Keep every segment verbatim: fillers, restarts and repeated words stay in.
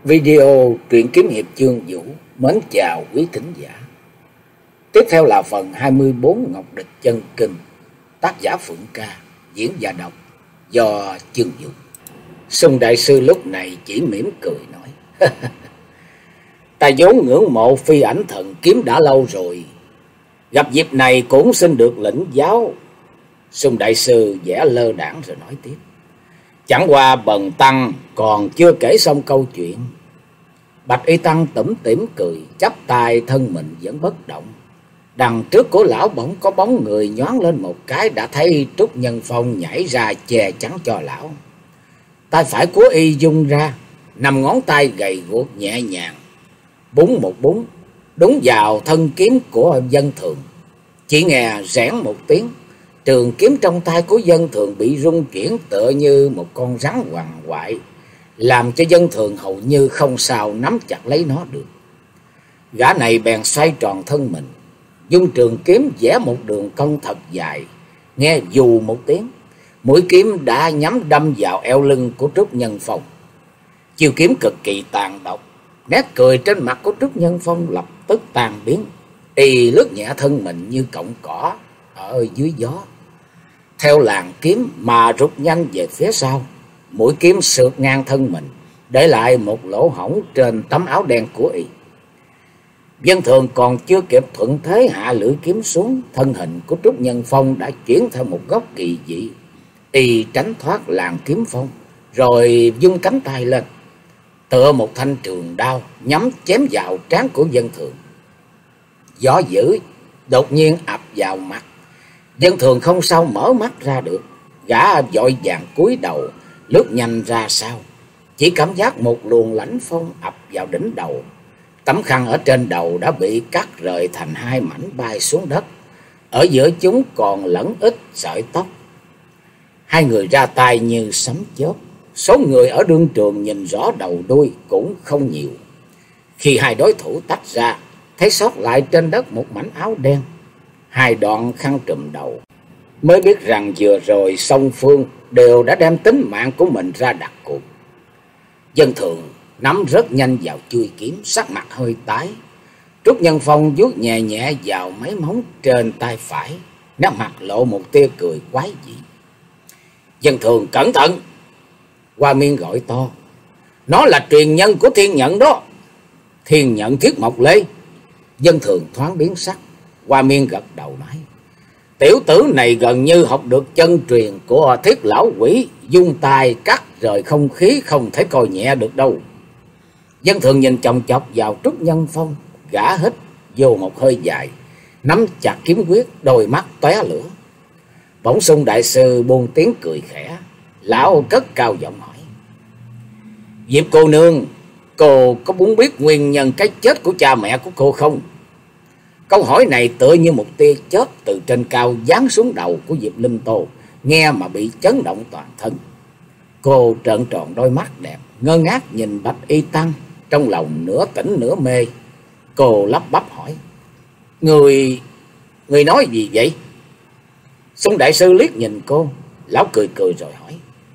Video truyện kiếm hiệp chương Vũ mến chào quý thính giả. Tiếp theo là phần hai mươi bốn Ngọc Địch Chân Kinh, tác giả Phượng Ca, diễn giả đọc do Chương Vũ. Sung đại sư lúc này chỉ mỉm cười nói: Ta vốn ngưỡng mộ phi ảnh thần kiếm đã lâu rồi, gặp dịp này cũng xin được lĩnh giáo. Sung đại sư vẻ lơ đãng rồi nói tiếp: Chẳng qua bần tăng còn chưa kể xong câu chuyện. Bạch y tăng tủm tỉm cười, chắp tay thân mình vẫn bất động. Đằng trước của lão bỗng có bóng người nhoáng lên một cái, đã thấy Trúc Nhân Phong nhảy ra che chắn cho lão. Tay phải của y dung ra, năm ngón tay gầy guộc nhẹ nhàng búng một búng đúng vào thân kiếm của Dân Thường. Chỉ nghe rẽn một tiếng, trường kiếm trong tay của Dân Thường bị rung chuyển tựa như một con rắn quằn quại, làm cho Dân Thường hầu như không sao nắm chặt lấy nó được. Gã này bèn xoay tròn thân mình, dung trường kiếm vẽ một đường cong thật dài, nghe dù một tiếng, mũi kiếm đã nhắm đâm vào eo lưng của Trúc Nhân Phong. Chiêu kiếm cực kỳ tàn độc, nét cười trên mặt của Trúc Nhân Phong lập tức tan biến. Y lướt nhẹ thân mình như cọng cỏ ở dưới gió, theo làn kiếm mà rút nhanh về phía sau. Mũi kiếm sượt ngang thân mình, để lại một lỗ hổng trên tấm áo đen của y. Dân Thường còn chưa kịp thuận thế hạ lưỡi kiếm xuống, thân hình của Trúc Nhân Phong đã chuyển theo một góc kỳ dị. Y tránh thoát làn kiếm phong, rồi vung cánh tay lên, tựa một thanh trường đao nhắm chém vào trán của Dân Thường. Gió dữ đột nhiên ập vào mặt, Dân Thường không sao mở mắt ra được. Gã vội vàng cúi đầu lướt nhanh ra sau, chỉ cảm giác một luồng lãnh phong ập vào đỉnh đầu. Tấm khăn ở trên đầu đã bị cắt rời thành hai mảnh bay xuống đất, ở giữa chúng còn lẫn ít sợi tóc. Hai người ra tay như sấm chớp, số người ở đương trường nhìn rõ đầu đuôi cũng không nhiều. Khi hai đối thủ tách ra, thấy sót lại trên đất một mảnh áo đen, hai đoạn khăn trùm đầu, mới biết rằng vừa rồi song phương đều đã đem tính mạng của mình ra đặt cuộc. Dân Thường nắm rất nhanh vào chuôi kiếm, sắc mặt hơi tái. Trúc Nhân Phong vuốt nhẹ nhẹ vào mấy móng trên tay phải, nét mặt lộ một tia cười quái dị. Dân Thường cẩn thận! Hoa Miên gọi to: Nó là truyền nhân của Thiên Nhận đó. Thiên Nhận Thiết Mộc Lê. Dân Thường thoáng biến sắc. Hoa Miên gật đầu nói: Tiểu tử này gần như học được chân truyền của Thiết Lão Quỷ, dung tay cắt rời không khí, không thể coi nhẹ được đâu. Dân Thường nhìn chòng chọc vào Trúc Nhân Phong, gã hít vô một hơi dài, nắm chặt kiếm quyết, đôi mắt tóe lửa. Bỗng Sung đại sư buông tiếng cười khẽ, lão cất cao giọng hỏi: Diệp cô nương, cô có muốn biết nguyên nhân cái chết của cha mẹ của cô không? Câu hỏi này tựa như một tia chớp từ trên cao giáng xuống đầu của Diệp Linh Tô, nghe mà bị chấn động toàn thân. Cô trợn tròn đôi mắt đẹp, ngơ ngác nhìn Bạch y tăng, trong lòng nửa tỉnh nửa mê. Cô lắp bắp hỏi: Người... người nói gì vậy? Sung đại sư liếc nhìn cô, lão cười cười rồi hỏi: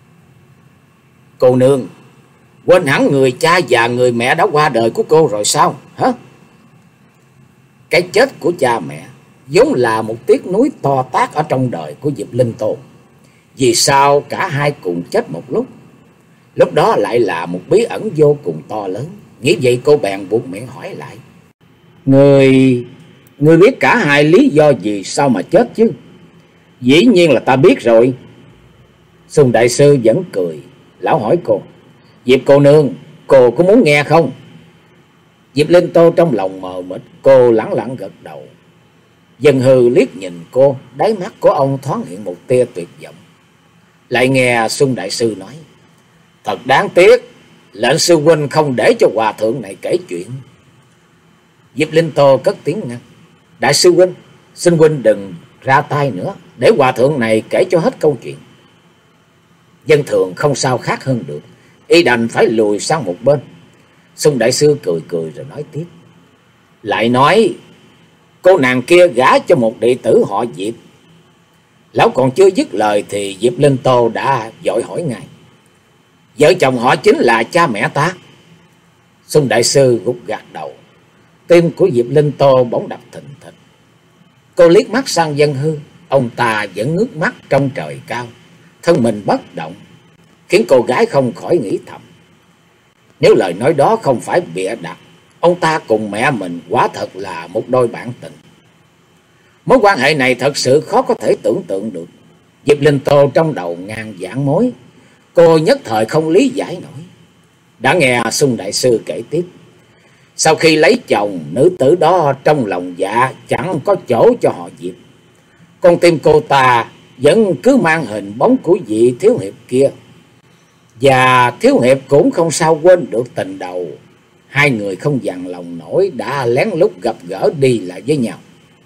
Cô nương, quên hẳn người cha và người mẹ đã qua đời của cô rồi sao hả? Cái chết của cha mẹ vốn là một tiếc nuối to tát ở trong đời của Diệp Linh Tô. Vì sao cả hai cùng chết một lúc? Lúc đó lại là một bí ẩn vô cùng to lớn. Nghĩ vậy cô bèn buộc miệng hỏi lại: Người... người biết cả hai lý do gì sao mà chết chứ? Dĩ nhiên là ta biết rồi. Sung đại sư vẫn cười, lão hỏi cô: Diệp cô nương, cô có muốn nghe không? Diệp Linh Tô trong lòng mờ mịt, cô lẳng lặng gật đầu. Dân Hư liếc nhìn cô, đáy mắt của ông thoáng hiện một tia tuyệt vọng. Lại nghe Sung đại sư nói: Thật đáng tiếc, lệnh sư huynh không để cho hòa thượng này kể chuyện. Diệp Linh Tô cất tiếng ngăn: Đại sư huynh, xin huynh đừng ra tay nữa, để hòa thượng này kể cho hết câu chuyện. Dân Thường không sao khác hơn được, y đành phải lùi sang một bên. Sung đại sư cười cười rồi nói tiếp: Lại nói cô nàng kia gả cho một đệ tử họ Diệp. Lão còn chưa dứt lời thì Diệp Linh Tô đã vội hỏi ngay: Vợ chồng họ chính là cha mẹ ta? Xung đại sư gục gạt đầu. Tim của Diệp Linh Tô bỗng đập thình thịch. Cô liếc mắt sang Dân Hư. Ông ta vẫn ngước mắt trong trời cao, thân mình bất động, khiến cô gái không khỏi nghĩ thầm. Nếu lời nói đó không phải bịa đặt, ông ta cùng mẹ mình quả thật là một đôi bạn tình. Mối quan hệ này thật sự khó có thể tưởng tượng được. Diệp Linh Tô trong đầu ngàn vạn mối, cô nhất thời không lý giải nổi. Đã nghe Xung đại sư kể tiếp. Sau khi lấy chồng, nữ tử đó trong lòng dạ chẳng có chỗ cho họ Diệp. Con tim cô ta vẫn cứ mang hình bóng của vị thiếu hiệp kia. Và thiếu hiệp cũng không sao quên được tình đầu. Hai người không dằn lòng nổi đã lén lút gặp gỡ đi lại với nhau.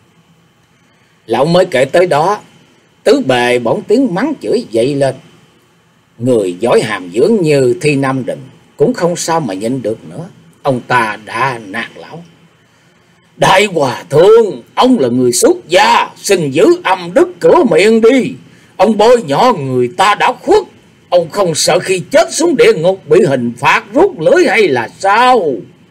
Lão mới kể tới đó, tứ bề bỗng tiếng mắng chửi dậy lên. Người giỏi hàm dưỡng như Thi Nam Định cũng không sao mà nhịn được nữa. Ông ta đã nạt lão. Đại hòa thượng, ông là người xuất gia, xin giữ âm đức cửa miệng đi. Ông bôi nhỏ người ta đã khuất, ông không sợ khi chết xuống địa ngục bị hình phạt rút lưỡi hay là sao?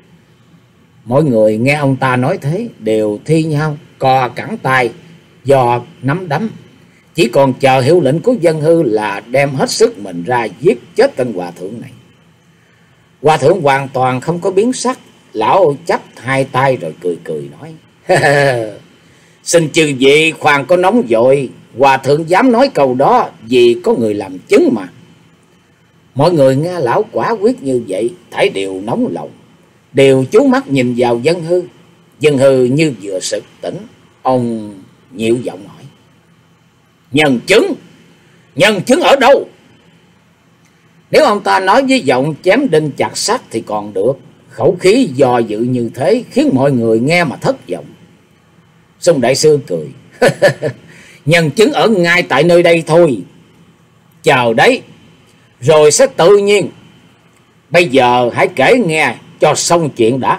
Mọi người nghe ông ta nói thế đều thi nhau co cẳng tay do nắm đấm, chỉ còn chờ hiệu lệnh của Dân Hư là đem hết sức mình ra giết chết tên hòa thượng này. Hòa thượng hoàn toàn không có biến sắc. Lão chắp hai tay rồi cười cười nói. Xin chư vị khoan có nóng vội, hòa thượng dám nói câu đó vì có người làm chứng mà. Mọi người nghe lão quả quyết như vậy, thấy đều nóng lòng, đều chú mắt nhìn vào Dân Hư. Dân Hư như vừa sực tỉnh, ông nhịu giọng hỏi. Nhân chứng, nhân chứng ở đâu? Nếu ông ta nói với giọng chém đinh chặt sắt thì còn được, khẩu khí do dự như thế khiến mọi người nghe mà thất vọng. Xung đại sư cười. Nhân chứng ở ngay tại nơi đây thôi. Chờ đấy, rồi sẽ tự nhiên. Bây giờ hãy kể nghe cho xong chuyện đã.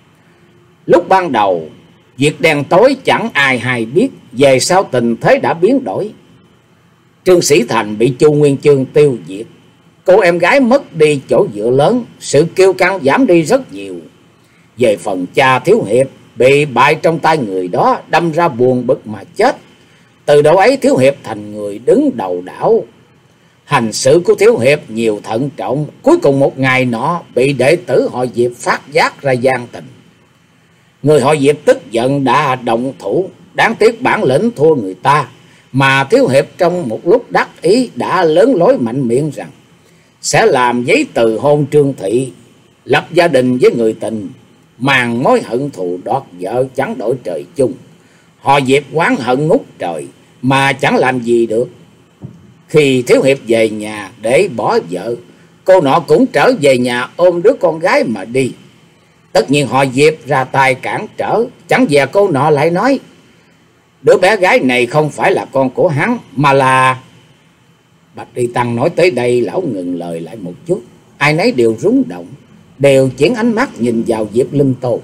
Lúc ban đầu, việc đen tối chẳng ai hay biết, về sau tình thế đã biến đổi. Trương Sĩ Thành bị Chu Nguyên Chương tiêu diệt. Cô em gái mất đi chỗ dựa lớn, sự kiêu căng giảm đi rất nhiều. Về phần cha thiếu hiệp bị bại trong tay người đó, đâm ra buồn bực mà chết. Từ độ ấy thiếu hiệp thành người đứng đầu đảo. Hành sự của thiếu hiệp nhiều thận trọng, cuối cùng một ngày nọ bị đệ tử họ Diệp phát giác ra gian tình. Người họ Diệp tức giận đã động thủ, đáng tiếc bản lĩnh thua người ta, mà thiếu hiệp trong một lúc đắc ý đã lớn lối mạnh miệng rằng sẽ làm giấy từ hôn Trương Thị, lập gia đình với người tình, màn mối hận thù đoạt vợ chẳng đổi trời chung. Họ Diệp oán hận ngút trời mà chẳng làm gì được. Khi thiếu hiệp về nhà để bỏ vợ, cô nọ cũng trở về nhà ôm đứa con gái mà đi. Tất nhiên họ Diệp ra tay cản trở, chẳng dè cô nọ lại nói đứa bé gái này không phải là con của hắn mà là... Bạch Y Tăng nói tới đây, lão ngừng lời lại một chút. Ai nấy đều rúng động, đều chuyển ánh mắt nhìn vào Diệp Linh Tô.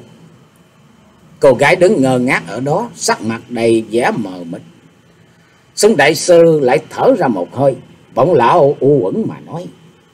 Cô gái đứng ngơ ngác ở đó, sắc mặt đầy vẻ mờ mịt. Xung đại sư lại thở ra một hơi, bỗng lão u uẩn mà nói.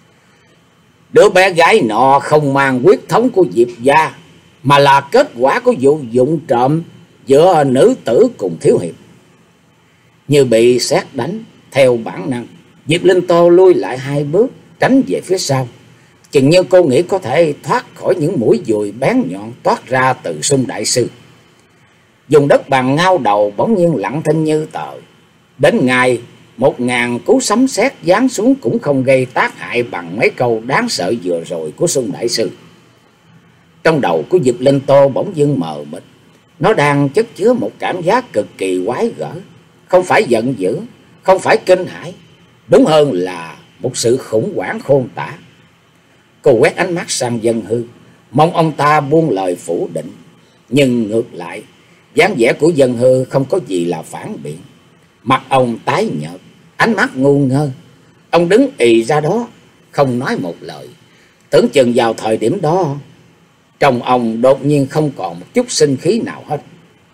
Đứa bé gái nọ không mang huyết thống của Diệp gia, mà là kết quả của vụ vụng trộm giữa nữ tử cùng thiếu hiệp. Như bị sét đánh, theo bản năng Diệp Linh Tô lui lại hai bước, tránh về phía sau, chừng như cô nghĩ có thể thoát khỏi những mũi dùi bén nhọn toát ra từ Xung đại sư. Dùng đất bằng ngao đầu bỗng nhiên lặng thinh như tờ. Đến ngày một ngàn cú sấm sét giáng xuống cũng không gây tác hại bằng mấy câu đáng sợ vừa rồi của Xung đại sư. Trong đầu của Diệp Linh Tô bỗng dưng mờ mịt, nó đang chất chứa một cảm giác cực kỳ quái gở, không phải giận dữ, không phải kinh hãi, đúng hơn là một sự khủng hoảng khôn tả. Cô quét ánh mắt sang Dân Hư, mong ông ta buông lời phủ định, nhưng ngược lại, dáng vẻ của Dân Hư không có gì là phản biện. Mặt ông tái nhợt, ánh mắt ngu ngơ, ông đứng ì ra đó, không nói một lời. Tưởng chừng vào thời điểm đó, trong ông đột nhiên không còn một chút sinh khí nào hết.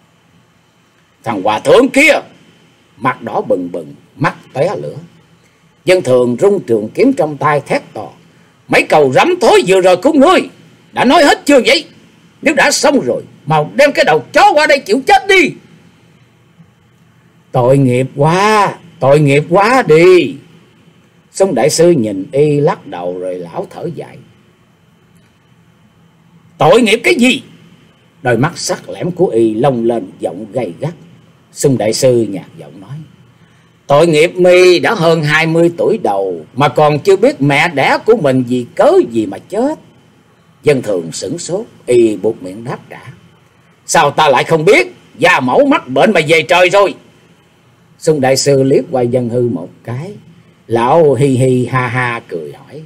Thằng hòa thượng kia, mặt đỏ bừng bừng, mắt tóe lửa. Dân Thường rung trường kiếm trong tay thét to. Mấy câu rắm thối vừa rồi của ngươi Đã nói hết chưa vậy? Nếu đã xong rồi, mau đem cái đầu chó qua đây chịu chết đi. Tội nghiệp quá, tội nghiệp quá đi. Sông đại sư nhìn y lắc đầu rồi lão thở dài. Tội nghiệp cái gì? Đôi mắt sắc lẻm của y lông lên giọng gay gắt. Sông đại sư nhạt giọng nói. Tội nghiệp mi đã hơn hai mươi tuổi đầu mà còn chưa biết mẹ đẻ của mình vì cớ gì mà chết. Dân thường sửng sốt, y buộc miệng đáp trả. Sao ta lại không biết? Da mẫu mắc bệnh mà về trời rồi. Sông đại sư liếc qua Dân Hư một cái. Lão hi hi ha ha cười hỏi.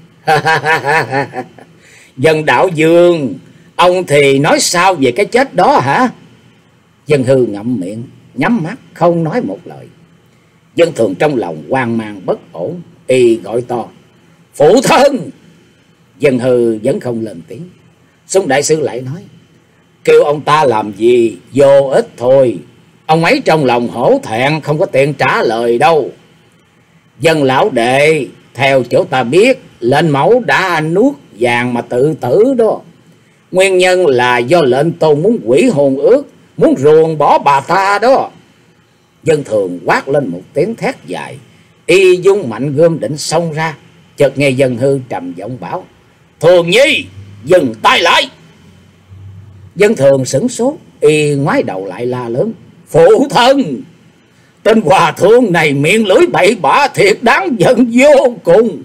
Dân đạo Dương, ông thì nói sao về cái chết đó hả? Dân Hư ngậm miệng, nhắm mắt không nói một lời. Dân thường trong lòng hoang mang bất ổn, y gọi to. Phụ thân! Dân Hư vẫn không lên tiếng. Sông đại sư lại nói. Kêu ông ta làm gì vô ích thôi. Ông ấy trong lòng hổ thẹn không có tiện trả lời đâu. Dân lão đệ, theo chỗ ta biết, lệnh mẫu đã nuốt vàng mà tự tử đó. Nguyên nhân là do lệnh tôn muốn hủy hôn ước, muốn ruồng bỏ bà ta đó. Dân thường quát lên một tiếng thét dài, y dung mạnh gươm định xông ra. Chợt nghe Dân Hư trầm giọng bảo. Thường Nhi, dừng tay lại. Dân thường sửng sốt, y ngoái đầu lại la lớn. Phụ thân! Tên hòa thượng này miệng lưỡi bậy bạ thiệt đáng giận vô cùng.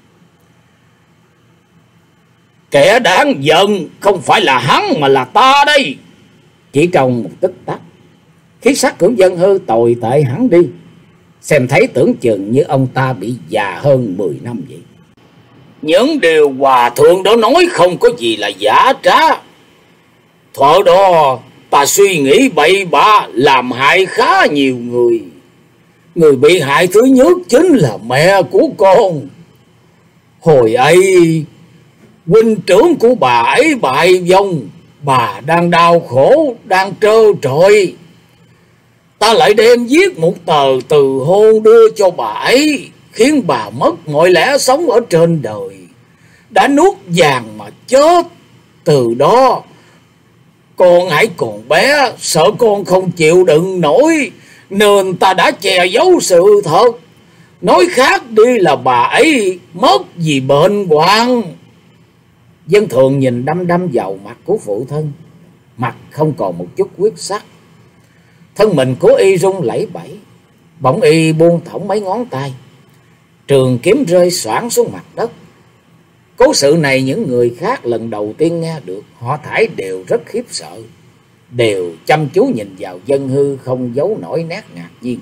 Kẻ đáng giận không phải là hắn mà là ta đây. Chỉ trong một tích tắc, khí sắc của Dân Hư tồi tệ hẳn đi. Xem thấy tưởng chừng như ông ta bị già hơn mười năm vậy. Những điều hòa thượng đó nói không có gì là giả trá. Thuở đó ta suy nghĩ bậy bạ làm hại khá nhiều người. Người bị hại thứ nhất chính là mẹ của con. Hồi ấy huynh trưởng của bà ấy bại vong, bà đang đau khổ, đang trơ trọi. Ta lại đem viết một tờ từ hôn đưa cho bà ấy, khiến bà mất mọi lẽ sống ở trên đời. Đã nuốt vàng mà chết. Từ đó con hãy còn bé, sợ con không chịu đựng nổi, nên ta đã che giấu sự thật. Nói khác đi là bà ấy mất vì bệnh hoạn. Dân thường nhìn đăm đăm vào mặt của phụ thân, mặt không còn một chút quyết sắc. Thân mình của y rung lẩy bẩy, bỗng y buông thõng mấy ngón tay, trường kiếm rơi xoảng xuống mặt đất. Cố sự này những người khác lần đầu tiên nghe được, họ thảy đều rất khiếp sợ, đều chăm chú nhìn vào Dân Hư không giấu nổi nét ngạc nhiên.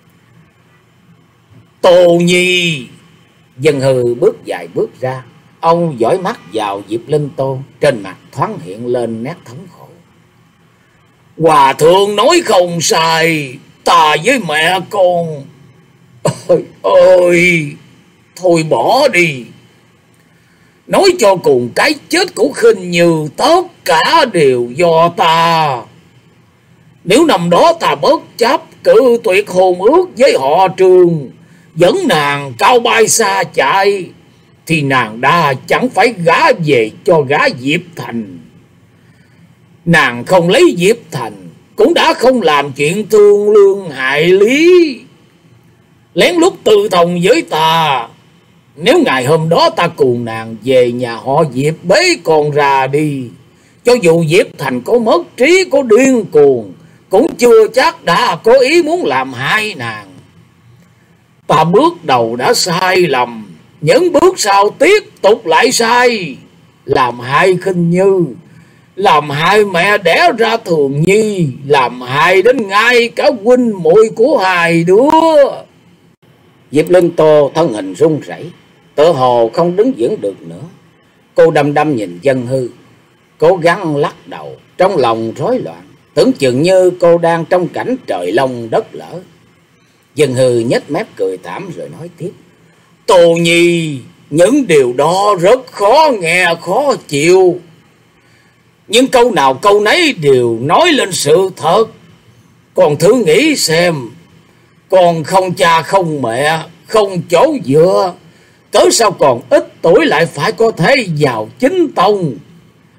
Tô Nhi! Dân Hư bước vài bước ra, ông dõi mắt vào Diệp Linh Tô, trên mặt thoáng hiện lên nét thống khổ. Hòa thượng nói không sai, ta với mẹ con. Ôi ôi, thôi bỏ đi. Nói cho cùng cái chết của Khinh Như tất cả đều do ta. Nếu năm đó ta bất chấp cự tuyệt hôn ước với họ Trường, dẫn nàng cao bay xa chạy, thì nàng đã chẳng phải gả về cho gã Diệp Thành. Nàng không lấy Diệp Thành, cũng đã không làm chuyện thương lương hại lý, lén lút tư thông với ta. Nếu ngày hôm đó ta cùng nàng về nhà họ Diệp bế con ra đi, cho dù Diệp Thành có mất trí, có điên cuồng, cũng chưa chắc đã có ý muốn làm hại nàng. Ta bước đầu đã sai lầm, những bước sau tiếp tục lại sai, làm hại Khinh Như, làm hại mẹ đẻ ra Thường Nhi, làm hại đến ngay cả huynh muội của hai đứa. Diệp Linh Tô thân hình run rẩy, tự hồ không đứng vững được nữa. Cô đăm đăm nhìn Dân Hư, cố gắng lắc đầu, trong lòng rối loạn, tưởng chừng như cô đang trong cảnh trời long đất lở. Dân Hư nhếch mép cười thảm rồi nói tiếp. Tô Nhi, những điều đó rất khó nghe, khó chịu, nhưng câu nào câu nấy đều nói lên sự thật. Con thử nghĩ xem, con không cha không mẹ, không chỗ dựa, cớ sao còn ít tuổi lại phải có thể vào chính tông.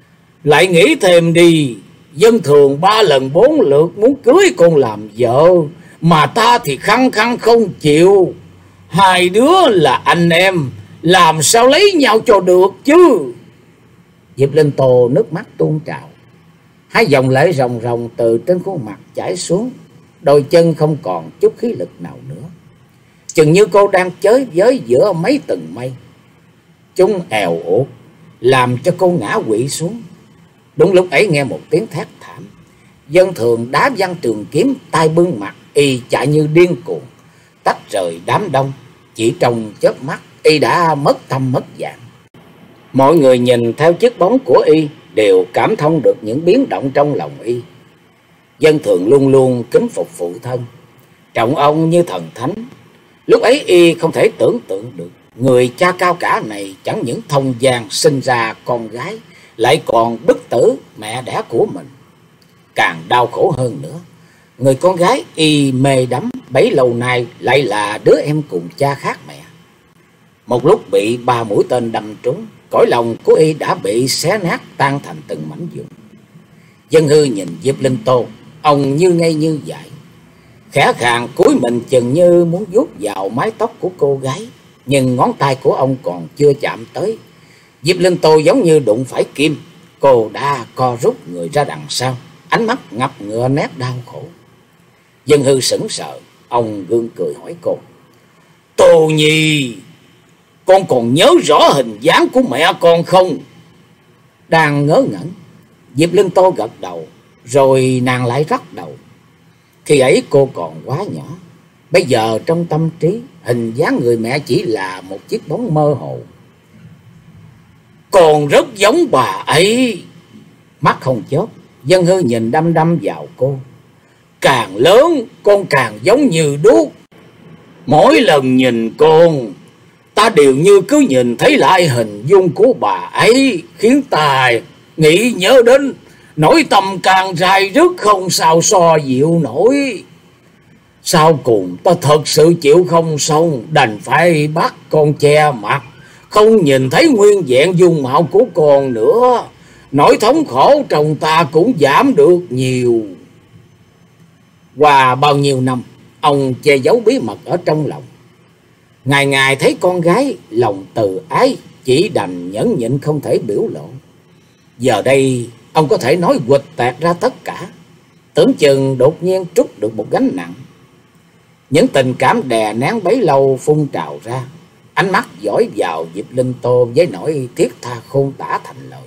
Lại nghĩ thêm đi, dân thường ba lần bốn lượt muốn cưới con làm vợ, mà ta thì khăng khăng không chịu. Hai đứa là anh em, làm sao lấy nhau cho được chứ? Diệp Linh Tô nước mắt tuôn trào, hai dòng lệ ròng ròng từ trên khuôn mặt chảy xuống, đôi chân không còn chút khí lực nào nữa. Chừng như cô đang chới với giữa mấy tầng mây, chúng èo uột làm cho cô ngã quỵ xuống. Đúng lúc ấy nghe một tiếng thét thảm, dân thường đá văng trường kiếm, tay bưng mặt, y chạy như điên cuồng tách rời đám đông. Chỉ trong chớp mắt y đã mất tâm mất dạng. Mọi người nhìn theo chiếc bóng của y đều cảm thông được những biến động trong lòng y. Dân thường luôn luôn kính phục phụ thân, trọng ông như thần thánh. Lúc ấy y không thể tưởng tượng được người cha cao cả này chẳng những thông giang sinh ra con gái, lại còn bức tử mẹ đẻ của mình. Càng đau khổ hơn nữa, người con gái y mê đắm bấy lâu nay lại là đứa em cùng cha khác mẹ. Một lúc bị ba mũi tên đâm trúng, cõi lòng của y đã bị xé nát tan thành từng mảnh vụn. Dân Hư nhìn Diệp Linh Tô, ông như ngây như dại, khẽ khàng cúi mình chừng như muốn vuốt vào mái tóc của cô gái, nhưng ngón tay của ông còn chưa chạm tới. Diệp Linh Tô giống như đụng phải kim, cô đã co rút người ra đằng sau, ánh mắt ngập ngựa nét đau khổ. Dân Hư sững sờ, ông gượng cười hỏi cô: Tô Nhi, con còn nhớ rõ hình dáng của mẹ con không? Đang ngớ ngẩn, Diệp Linh Tô gật đầu, rồi nàng lại lắc đầu. Khi ấy cô còn quá nhỏ, bây giờ trong tâm trí, hình dáng người mẹ chỉ là một chiếc bóng mơ hồ. Còn rất giống bà ấy. Mắt không chớp, Dân Hư nhìn đăm đăm vào cô. Càng lớn con càng giống như đúc. Mỗi lần nhìn con, ta đều như cứ nhìn thấy lại hình dung của bà ấy, khiến ta nghĩ nhớ đến nỗi tâm càng dai dứt không sao so dịu nổi. Sau cùng ta thật sự chịu không xong, đành phải bắt con che mặt, không nhìn thấy nguyên vẹn dung mạo của con nữa. Nỗi thống khổ trong ta cũng giảm được nhiều. Qua bao nhiêu năm, ông che giấu bí mật ở trong lòng. Ngày ngày thấy con gái, lòng từ ái, chỉ đành nhẫn nhịn không thể biểu lộ. Giờ đây ông có thể nói quịch tẹt ra tất cả, tưởng chừng đột nhiên trút được một gánh nặng. Những tình cảm đè nén bấy lâu phun trào ra, ánh mắt dõi vào Diệp Linh Tô với nỗi thiết tha khôn tả thành lời.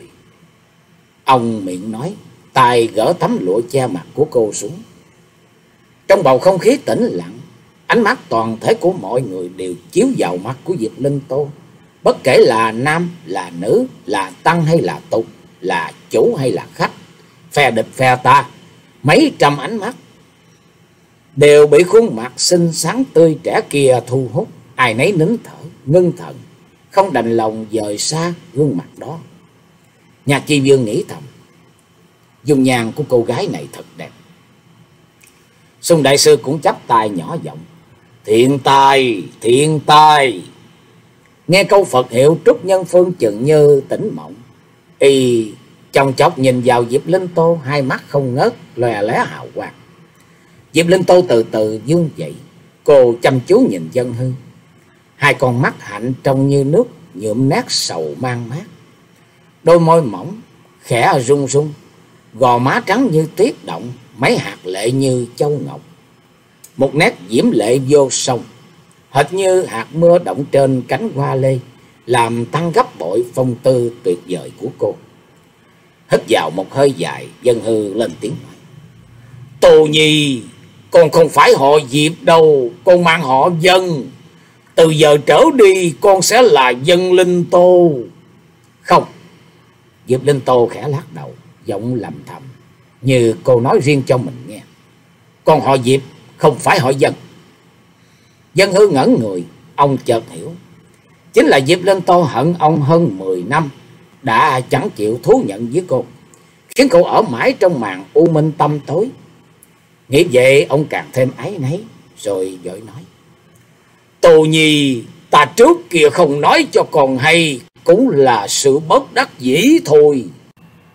Ông miệng nói, tay gỡ tấm lụa che mặt của cô xuống. Trong bầu không khí tĩnh lặng, ánh mắt toàn thể của mọi người đều chiếu vào mặt của Diệp Linh Tô. Bất kể là nam, là nữ, là tăng hay là tục, là chủ hay là khách, phe địch phe ta, mấy trăm ánh mắt đều bị khuôn mặt xinh xắn tươi trẻ kia thu hút. Ai nấy nín thở, ngưng thần, không đành lòng dời xa gương mặt đó. Nhạc Chi Vương nghĩ thầm, dung nhan của cô gái này thật đẹp. Sung đại sư cũng chắp tay nhỏ giọng, thiện tài, thiện tài. Nghe câu Phật hiệu, Trúc Nhân Phương chừng như tỉnh mộng. Y chòng chọc nhìn vào Diệp Linh Tô, hai mắt không ngớt lòe lóe hào quang. Diệp Linh Tô từ từ vươn dậy, cô chăm chú nhìn Dân Hư. Hai con mắt hạnh trông như nước nhuộm nát sầu mang mát. Đôi môi mỏng khẽ rung rung, gò má trắng như tuyết động, mấy hạt lệ như châu ngọc. Một nét diễm lệ vô song, hệt như hạt mưa động trên cánh hoa lê, làm tăng gấp bội phong tư tuyệt vời của cô. Hít vào một hơi dài, Dân Hư lên tiếng nói, Tô Nhi, con không phải họ Diệp đâu, con mang họ Dân. Từ giờ trở đi con sẽ là Dân Linh Tô. Không. Diệp Linh Tô khẽ lắc đầu, giọng lầm thầm, như cô nói riêng cho mình nghe. Con họ Diệp, không phải họ Dân. Dân Hư ngẩn người, ông chợt hiểu. Chính là Diệp Linh Tô hận ông hơn mười năm, đã chẳng chịu thú nhận với cô, khiến cô ở mãi trong màn u minh tâm tối. Nghĩ vậy ông càng thêm áy náy, rồi vội nói, Tô Nhi, ta trước kia không nói cho con hay, cũng là sự bất đắc dĩ thôi.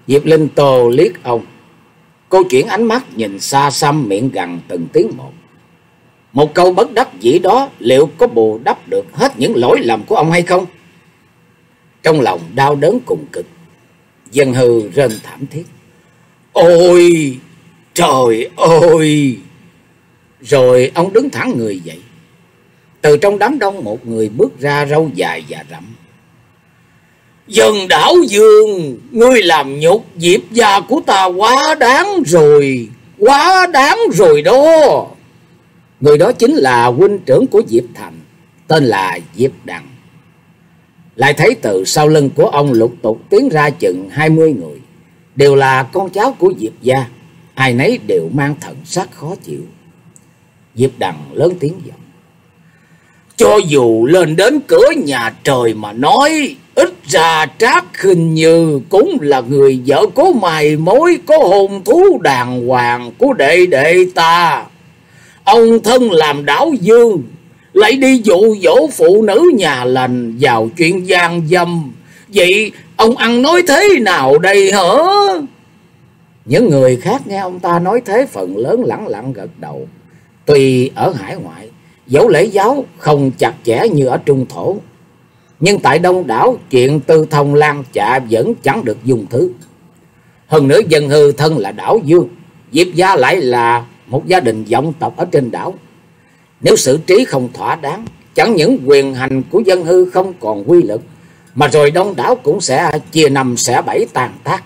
Diệp Linh Tô liếc ông. Cô chuyển ánh mắt nhìn xa xăm, miệng gằn từng tiếng một. Một câu bất đắc dĩ đó liệu có bù đắp được hết những lỗi lầm của ông hay không? Trong lòng đau đớn cùng cực, Dân Hư rên thảm thiết. Ôi! Trời ơi! Rồi ông đứng thẳng người dậy. Từ trong đám đông một người bước ra, râu dài và rậm. Dân Đảo Dương, ngươi làm nhục Diệp gia của ta quá đáng rồi, quá đáng rồi đó. Người đó chính là huynh trưởng của Diệp Thành, tên là Diệp Đằng. Lại thấy từ sau lưng của ông lục tục tiến ra chừng hai mươi người, đều là con cháu của Diệp gia, ai nấy đều mang thần sắc khó chịu. Diệp Đằng lớn tiếng giọng. Cho dù lên đến cửa nhà trời mà nói, ít ra Trác Khinh Như cũng là người vợ có mày mối, có hôn thú đàng hoàng của đệ đệ ta. Ông thân làm Đảo Dương, lại đi dụ dỗ phụ nữ nhà lành vào chuyện gian dâm. Vậy ông ăn nói thế nào đây hả? Những người khác nghe ông ta nói thế phần lớn lẳng lặng gật đầu. Tuy ở hải ngoại, dẫu lễ giáo không chặt chẽ như ở Trung Thổ, nhưng tại Đông Đảo chuyện tư thông lan chạ vẫn chẳng được dùng thứ. Hơn nữa Dân Hư thân là Đảo Dương, Diệp gia lại là một gia đình vọng tộc ở trên đảo. Nếu xử trí không thỏa đáng, chẳng những quyền hành của Dân Hư không còn quy lực, mà rồi Đông Đảo cũng sẽ chia năm xẻ bảy tàn tác.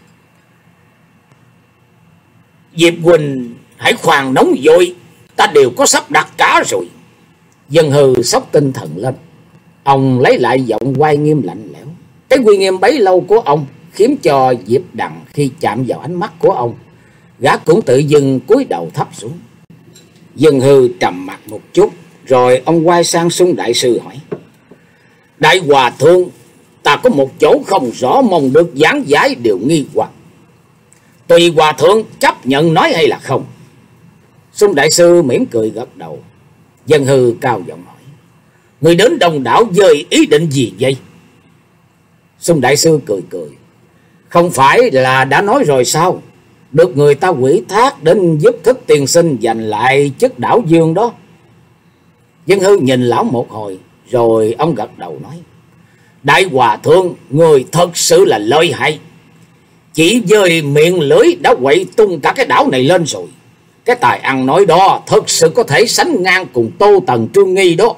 Diệp huynh hãy khoan nóng vội, ta đều có sắp đặt cả rồi. Dân Hư sốc tinh thần lên. Ông lấy lại giọng oai nghiêm lạnh lẽo. Cái uy nghiêm bấy lâu của ông khiến cho Diệp Đằng khi chạm vào ánh mắt của ông, gã cũng tự dưng cúi đầu thấp xuống. Dân Hư trầm mặt một chút, rồi ông quay sang Sung đại sư hỏi. Đại hòa thượng, ta có một chỗ không rõ, mong được giảng giải điều nghi hoặc. Tùy hòa thượng chấp nhận nói hay là không. Sung đại sư mỉm cười gật đầu. Dân Hư cao giọng hỏi. Người đến Đông Đảo với ý định gì vậy? Sung đại sư cười cười. Không phải là đã nói rồi sao? Được người ta quỷ thác đến giúp thức tiền sinh giành lại chức Đảo Dương đó. Dân Hư nhìn lão một hồi, rồi ông gật đầu nói. Đại hòa thượng, người thật sự là lợi hại. Chỉ với miệng lưỡi đã quậy tung cả cái đảo này lên rồi. Cái tài ăn nói đó thật sự có thể sánh ngang cùng Tô Tần Trương Nghi đó.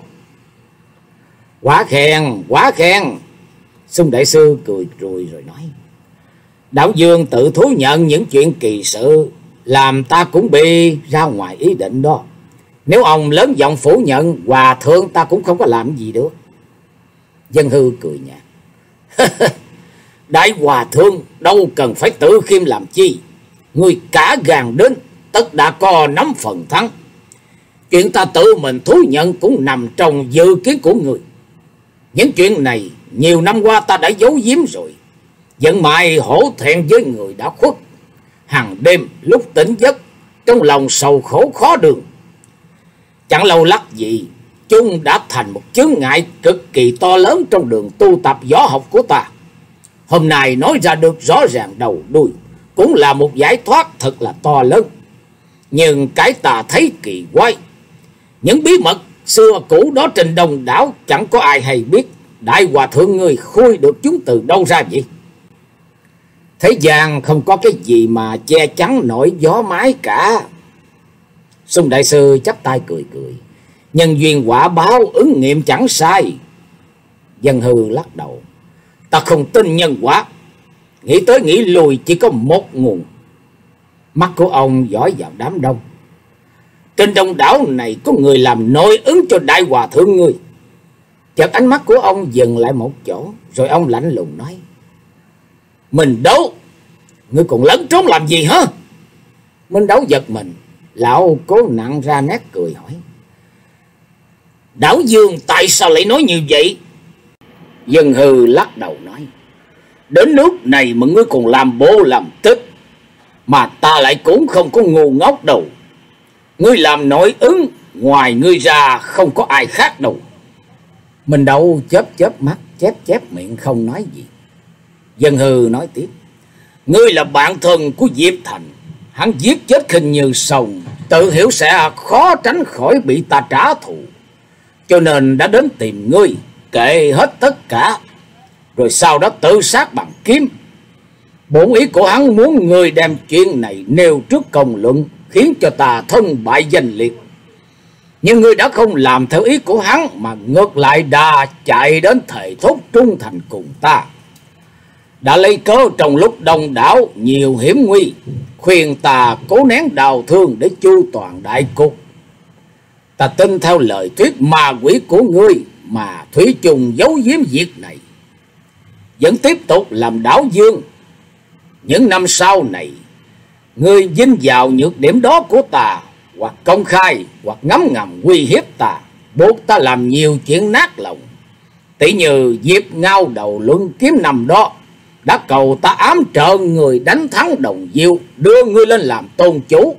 Quá khen, quá khen. Sung đại sư cười rùi rồi nói. Đảo Dương tự thú nhận những chuyện kỳ sự, làm ta cũng bị ra ngoài ý định đó. Nếu ông lớn giọng phủ nhận, hòa thượng ta cũng không có làm gì được. Dân Hư cười nhạt. Đại hòa thượng đâu cần phải tự khiêm làm chi. Người cả gan đến, tất đã có nắm phần thắng. Chuyện ta tự mình thú nhận cũng nằm trong dự kiến của người. Những chuyện này nhiều năm qua ta đã giấu giếm rồi. Vẫn mãi hổ thẹn với người đã khuất. Hàng đêm lúc tỉnh giấc, trong lòng sầu khổ khó đường. Chẳng lâu lắc gì, chúng đã thành một chướng ngại cực kỳ to lớn trong đường tu tập võ học của ta. Hôm nay nói ra được rõ ràng đầu đuôi, cũng là một giải thoát thật là to lớn. Nhưng cái ta thấy kỳ quái, những bí mật xưa cũ đó trên Đông Đảo chẳng có ai hay biết. Đại hòa thượng người khui được chúng từ đâu ra vậy? Thế gian không có cái gì mà che chắn nổi gió mái cả. Sung đại sư chắp tay cười cười. Nhân duyên quả báo ứng nghiệm chẳng sai. Dân Hư lắc đầu. Ta không tin nhân quả. Nghĩ tới nghĩ lùi chỉ có một nguồn. Mắt của ông dõi vào đám đông. Trên Đông Đảo này có người làm nội ứng cho đại hòa thượng ngươi. Chợt ánh mắt của ông dừng lại một chỗ, rồi ông lạnh lùng nói. Mình Đấu, ngươi còn lẫn trốn làm gì hả? Minh Đấu giật mình, lão cố nặng ra nét cười hỏi. Đảo Dương tại sao lại nói như vậy? Dân Hư lắc đầu nói. Đến nước này mà ngươi còn làm bộ làm tích, mà ta lại cũng không có ngu ngốc đâu. Ngươi làm nội ứng, ngoài ngươi ra không có ai khác đâu. Minh Đấu chớp chớp mắt, chép chép miệng không nói gì. Dân Hư nói tiếp. Ngươi là bạn thân của Diệp Thành, hắn giết chết Khinh Như xong, tự hiểu sẽ khó tránh khỏi bị ta trả thù, cho nên đã đến tìm ngươi, kể hết tất cả, rồi sau đó tự sát bằng kiếm. Bổn ý của hắn muốn ngươi đem chuyện này nêu trước công luận, khiến cho ta thân bại danh liệt. Nhưng ngươi đã không làm theo ý của hắn, mà ngược lại đã chạy đến thề thốt trung thành cùng ta, đã lấy cớ trong lúc đông đảo nhiều hiểm nguy, khuyên ta cố nén đau thương để chu toàn đại cục. Ta tin theo lời thuyết ma quỷ của ngươi mà thủy chung giấu giếm việc này, vẫn tiếp tục làm đảo dương. Những năm sau này, ngươi dính vào nhược điểm đó của ta, hoặc công khai hoặc ngấm ngầm uy hiếp ta, buộc ta làm nhiều chuyện nát lòng. Tỷ như Diệp Ngao đầu luận kiếm năm đó đã cầu ta ám trợ người đánh thắng Đồng Diêu, đưa ngươi lên làm tôn chủ.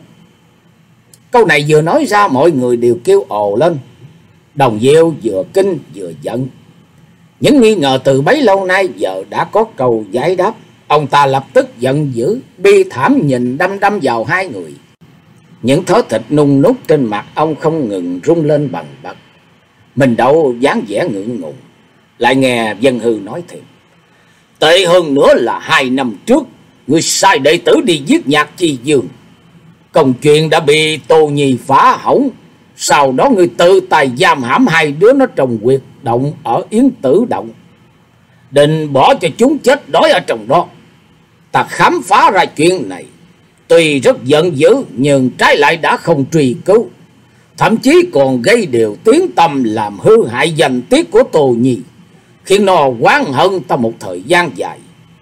Câu này vừa nói ra, mọi người đều kêu ồ lên. Đồng Diêu vừa kinh vừa giận. Những nghi ngờ từ bấy lâu nay giờ đã có câu giải đáp. Ông ta lập tức giận dữ, bi thảm nhìn đăm đăm vào hai người. Những thớ thịt nung nút trên mặt ông không ngừng rung lên bần bật. Mình đâu dáng vẻ ngượng ngùng, lại nghe Dân Hư nói thêm. Tệ hơn nữa là hai năm trước, ngươi sai đệ tử đi giết Nhạc Chi Dương. Công chuyện đã bị Tô Nhi phá hỏng. Sau đó ngươi tự tay giam hãm hai đứa nó trong huyệt động ở Yến Tử Động, định bỏ cho chúng chết đói ở trong đó. Ta khám phá ra chuyện này, tuy rất giận dữ, nhưng trái lại đã không truy cứu, thậm chí còn gây điều tiếng tâm làm hư hại danh tiết của Tô Nhi, khiến nó oán hận ta một thời gian dài.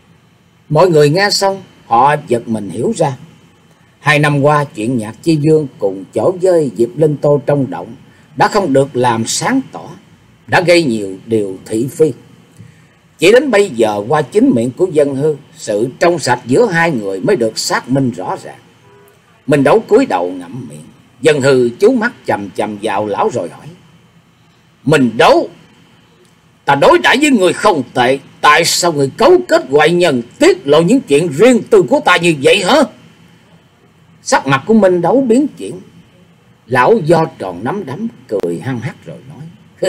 Mọi người nghe xong, họ giật mình hiểu ra. Hai năm qua, chuyện Nhạc Chi Dương cùng chỗ với Diệp Linh Tô trong động đã không được làm sáng tỏ, đã gây nhiều điều thị phi. Chỉ đến bây giờ, qua chính miệng của Dân Hư, sự trong sạch giữa hai người mới được xác minh rõ ràng. Mình Đấu cúi đầu ngậm miệng. Dân Hư chú mắt chầm chầm vào lão rồi hỏi. Mình Đấu, ta đối đãi với người không tệ, tại sao người cấu kết ngoại nhân tiết lộ những chuyện riêng tư của ta như vậy hả? Sắc mặt của Minh Đấu biến chuyển. Lão do tròn nắm đấm, cười hăng hắc rồi nói.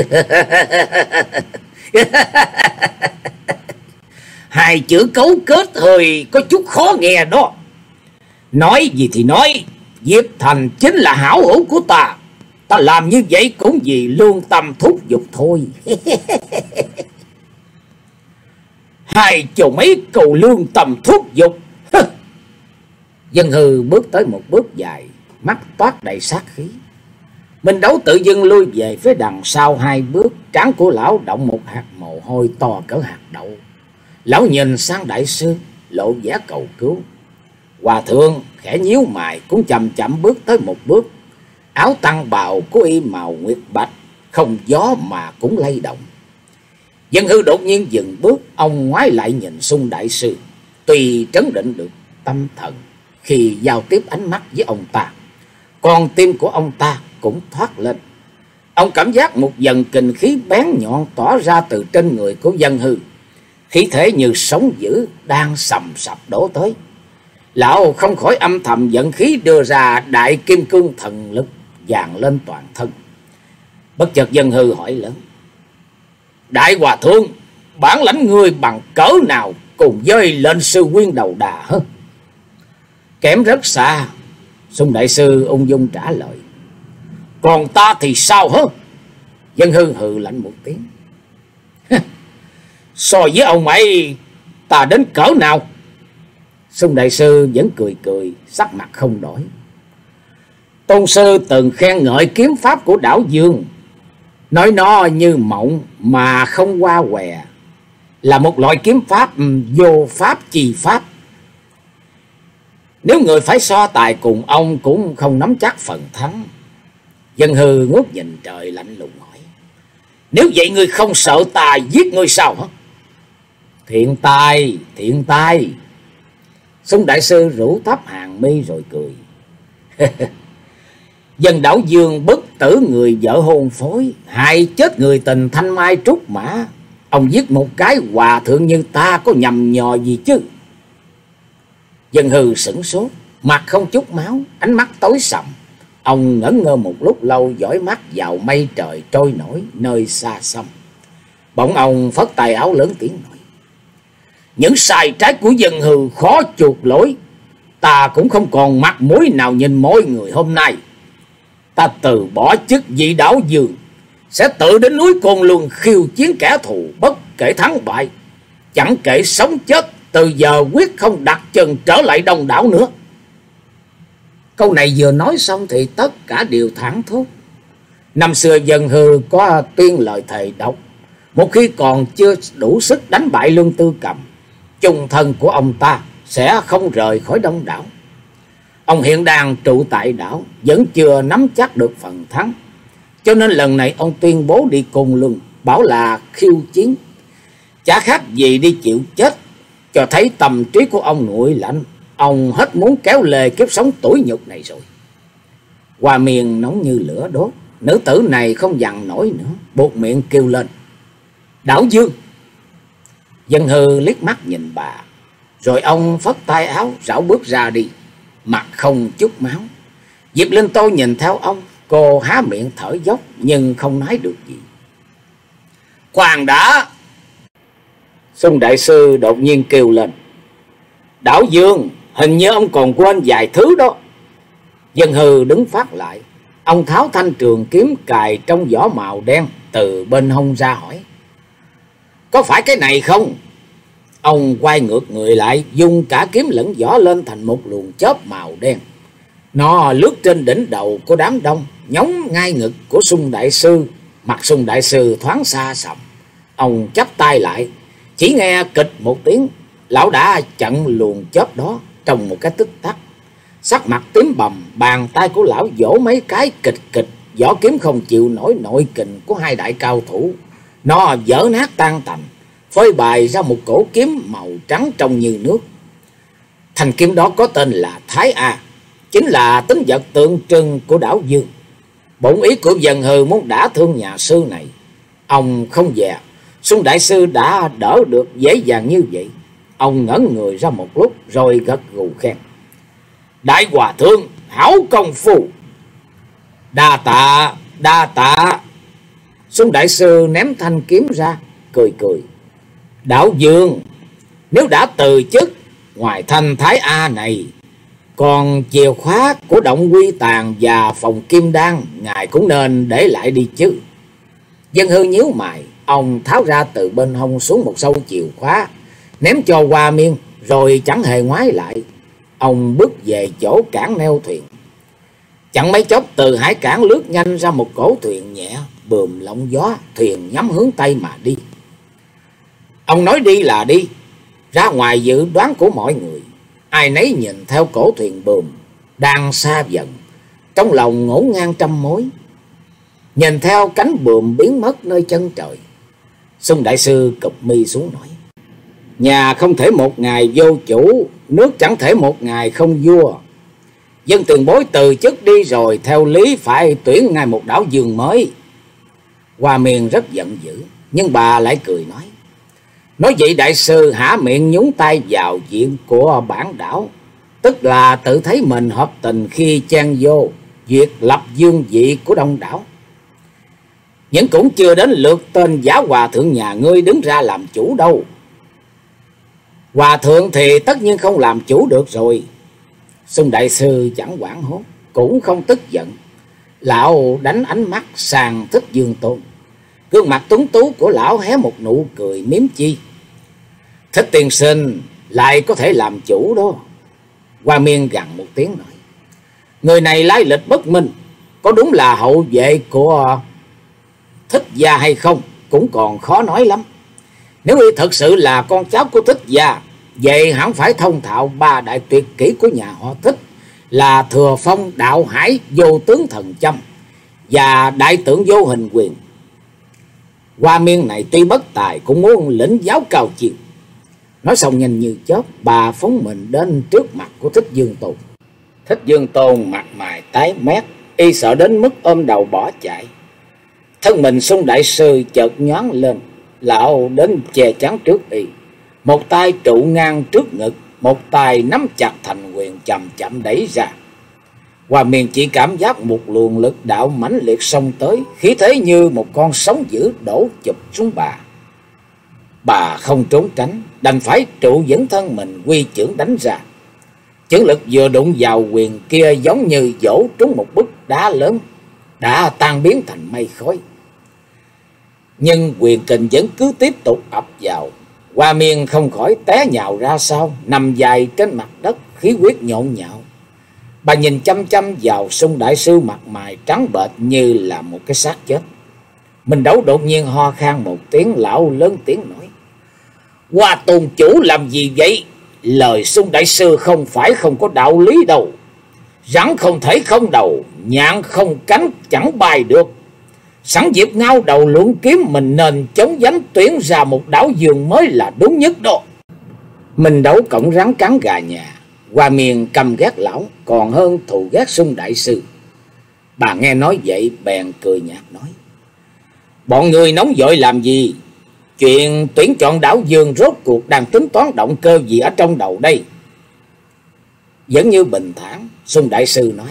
Hai chữ cấu kết hơi có chút khó nghe đó. Nói gì thì nói, Diệp Thành chính là hảo hữu của ta. Ta làm như vậy cũng vì lương tâm thúc giục thôi. Hai chầu mấy cầu lương tâm thúc giục. Dân Hư bước tới một bước dài, mắt toát đầy sát khí. Minh Đấu tự dưng lui về phía đằng sau hai bước, trán của lão động một hạt mồ hôi to cỡ hạt đậu. Lão nhìn sang đại sư, lộ vẻ cầu cứu. Hòa thượng khẽ nhíu mày, cũng chậm chậm bước tới một bước. Áo tăng bào của y màu nguyệt bạch, không gió mà cũng lay động. Dân Hư đột nhiên dừng bước, ông ngoái lại nhìn Xung đại sư, tuy trấn định được tâm thần khi giao tiếp ánh mắt với ông ta, còn tim của ông ta cũng thoát lên. Ông cảm giác một dần kình khí bén nhọn tỏa ra từ trên người của Dân Hư, khí thể như sóng dữ đang sầm sập đổ tới. Lão không khỏi âm thầm giận khí, đưa ra đại kim cương thần lực dàn lên toàn thân. Bất chợt Dân Hư hỏi lớn. Đại hòa thượng, bản lãnh người bằng cỡ nào cùng với lên sư Nguyên Đầu Đà hả? Kém rất xa. Xung đại sư ung dung trả lời. Còn ta thì sao hả? Dân Hư hừ lạnh một tiếng. So với ông ấy, ta đến cỡ nào? Xung đại sư vẫn cười cười, sắc mặt không đổi. Tôn sư từng khen ngợi kiếm pháp của đảo Dương, nói nó như mộng mà không qua què, là một loại kiếm pháp vô pháp chi pháp. Nếu người phải so tài cùng ông cũng không nắm chắc phần thắng. Dân Hư ngước nhìn trời lạnh lùng hỏi. Nếu vậy người không sợ ta giết ngươi sao hả? Thiện tài, thiện tài. Xung đại sư rủ thấp hàng mi rồi cười. Dân đảo Dương bất tử người vợ hôn phối, hại chết người tình thanh mai trúc mã. Ông giết một cái hòa thượng như ta có nhầm nhò gì chứ? Dân Hư sửng sốt, mặt không chút máu, ánh mắt tối sầm. Ông ngẩn ngơ một lúc lâu, dõi mắt vào mây trời trôi nổi nơi xa xăm. Bỗng ông phất tay áo lớn tiếng nói: những sai trái của Dân Hư khó chuộc lỗi, ta cũng không còn mặt mũi nào nhìn mọi người hôm nay. Ta từ bỏ chức vị đảo vương, sẽ tự đến núi Côn Luân khiêu chiến kẻ thù, bất kể thắng bại, chẳng kể sống chết, từ giờ quyết không đặt chân trở lại Đông Đảo nữa. Câu này vừa nói xong thì tất cả đều thảng thốt. Năm xưa Dân Hư có tuyên lời thề độc, một khi còn chưa đủ sức đánh bại Lương Tư Cầm, chung thân của ông ta sẽ không rời khỏi Đông Đảo. Ông hiện đang trụ tại đảo, vẫn chưa nắm chắc được phần thắng, cho nên lần này ông tuyên bố đi Côn Luân, bảo là khiêu chiến, chả khác gì đi chịu chết, cho thấy tâm trí của ông nguội lạnh. Ông hết muốn kéo lê kiếp sống tủi nhục này rồi. Hoa Miên nóng như lửa đốt, nữ tử này không dằn nổi nữa, buột miệng kêu lên: đảo vương! Dân Hư liếc mắt nhìn bà, rồi ông phất tay áo rảo bước ra đi, mặt không chút máu. Diệp Linh Tô nhìn theo ông, cô há miệng thở dốc nhưng không nói được gì. Khoan đã! Xung đại sư đột nhiên kêu lên: đảo vương, hình như ông còn quên vài thứ đó. Dân Hư đứng phát lại, ông tháo thanh trường kiếm cài trong vỏ màu đen từ bên hông ra hỏi: có phải cái này không? Ông quay ngược người lại, dùng cả kiếm lẫn vỏ lên thành một luồng chớp màu đen. Nó lướt trên đỉnh đầu của đám đông, nhóng ngay ngực của Xung đại sư. Mặt Xung đại sư thoáng xa sầm. Ông chắp tay lại, chỉ nghe kịch một tiếng, lão đã chặn luồng chớp đó trong một cái tích tắc. Sắc mặt tím bầm, bàn tay của lão vỗ mấy cái kịch kịch, vỏ kiếm không chịu nổi nội kình của hai đại cao thủ. Nó vỡ nát tan tành, phơi bày ra một cổ kiếm màu trắng trong như nước. Thanh kiếm đó có tên là Thái A, chính là tính vật tượng trưng của đảo vương. Bổn ý của Dân Hư muốn đả thương nhà sư này, ông không dè. Xung đại sư đã đỡ được dễ dàng như vậy. Ông ngẩn người ra một lúc rồi gật gù khen: đại hòa thượng hảo công phu. Đa tạ, đa tạ. Xung đại sư ném thanh kiếm ra, cười cười: đảo vương, nếu đã từ chức, ngoài thanh Thái A này, còn chìa khóa của động Quy Tàng và phòng Kim Đan, ngài cũng nên để lại đi chứ. Dân Hư nhíu mày, ông tháo ra từ bên hông xuống một sâu chìa khóa, ném cho Hoa Miên, rồi chẳng hề ngoái lại. Ông bước về chỗ cảng neo thuyền. Chẳng mấy chốc từ hải cảng lướt nhanh ra một cỗ thuyền nhẹ, bườm lộng gió, thuyền nhắm hướng Tây mà đi. Ông nói đi là đi, ra ngoài dự đoán của mọi người. Ai nấy nhìn theo cổ thuyền bườm đang xa dần, trong lòng ngổn ngang trăm mối. Nhìn theo cánh bườm biến mất nơi chân trời, Xung đại sư cụp mi xuống nói: nhà không thể một ngày vô chủ, nước chẳng thể một ngày không vua. Dân tiền bối từ chức đi rồi, theo lý phải tuyển ngay một đảo vương mới. Hoa Miên rất giận dữ, nhưng bà lại cười nói: nói vậy đại sư hả miệng nhúng tay vào chuyện của bản đảo, tức là tự thấy mình hợp tình khi chen vô việc lập vương vị của Đông Đảo. Nhưng cũng chưa đến lượt tên giả hòa thượng nhà ngươi đứng ra làm chủ đâu. Hòa thượng thì tất nhiên không làm chủ được rồi. Xung đại sư chẳng hoảng hốt, cũng không tức giận. Lão đánh ánh mắt sang Thích Dương Tôn. Gương mặt tuấn tú của lão hé một nụ cười miếm chi: Thích tiên sinh lại có thể làm chủ đó. Hoa Miên gằn một tiếng nói: người này lai lịch bất minh, có đúng là hậu vệ của Thích gia hay không cũng còn khó nói lắm. Nếu y thật sự là con cháu của Thích gia, vậy hẳn phải thông thạo ba đại tuyệt kỹ của nhà họ Thích là Thừa Phong, Đạo Hải, Vô Tướng Thần Châm và Đại Tượng Vô Hình Quyền. Hoa Miên này tuy bất tài cũng muốn lĩnh giáo cao chiều. Nói xong nhanh như chớp, bà phóng mình đến trước mặt của Thích Dương Tôn. Thích Dương Tôn mặt mày tái mét, y sợ đến mức ôm đầu bỏ chạy. Thân mình Xung đại sư chợt nhoáng lên, lão đến che chắn trước y, một tay trụ ngang trước ngực, một tay nắm chặt thành quyền chậm chậm đẩy ra. Hoa Miên chỉ cảm giác một luồng lực đạo mãnh liệt xông tới, khí thế như một con sóng dữ đổ chụp xuống bà. Bà không trốn tránh, đành phải trụ vững thân mình quy chưởng đánh ra. Chưởng lực vừa đụng vào quyền kia giống như dỗ trúng một bức đá lớn, đã tan biến thành mây khói. Nhưng quyền kình vẫn cứ tiếp tục ập vào. Hoa Miên không khỏi té nhào ra sau, nằm dài trên mặt đất, khí huyết nhộn nhạo. Bà nhìn chăm chăm vào Sung đại sư mặt mày trắng bệch như là một cái xác chết. Minh Đấu đột nhiên ho khan một tiếng, lão lớn tiếng nói: Hoa tôn chủ làm gì vậy? Lời Sung đại sư không phải không có đạo lý đâu. Rắn không thể không đầu, nhạn không cánh chẳng bay được. Sẵn dịp ngao đầu luận kiếm, mình nên chống dánh tuyển ra một đảo giường mới là đúng nhất đó. Minh Đấu cổng rắn cắn gà nhà. Hoa Miên căm ghét lão còn hơn thù ghét Sung đại sư. Bà nghe nói vậy bèn cười nhạt nói: Bọn người nóng vội làm gì? Chuyện tuyển chọn đảo Dương rốt cuộc đang tính toán động cơ gì ở trong đầu đây? Vẫn như bình thản, Sung đại sư nói: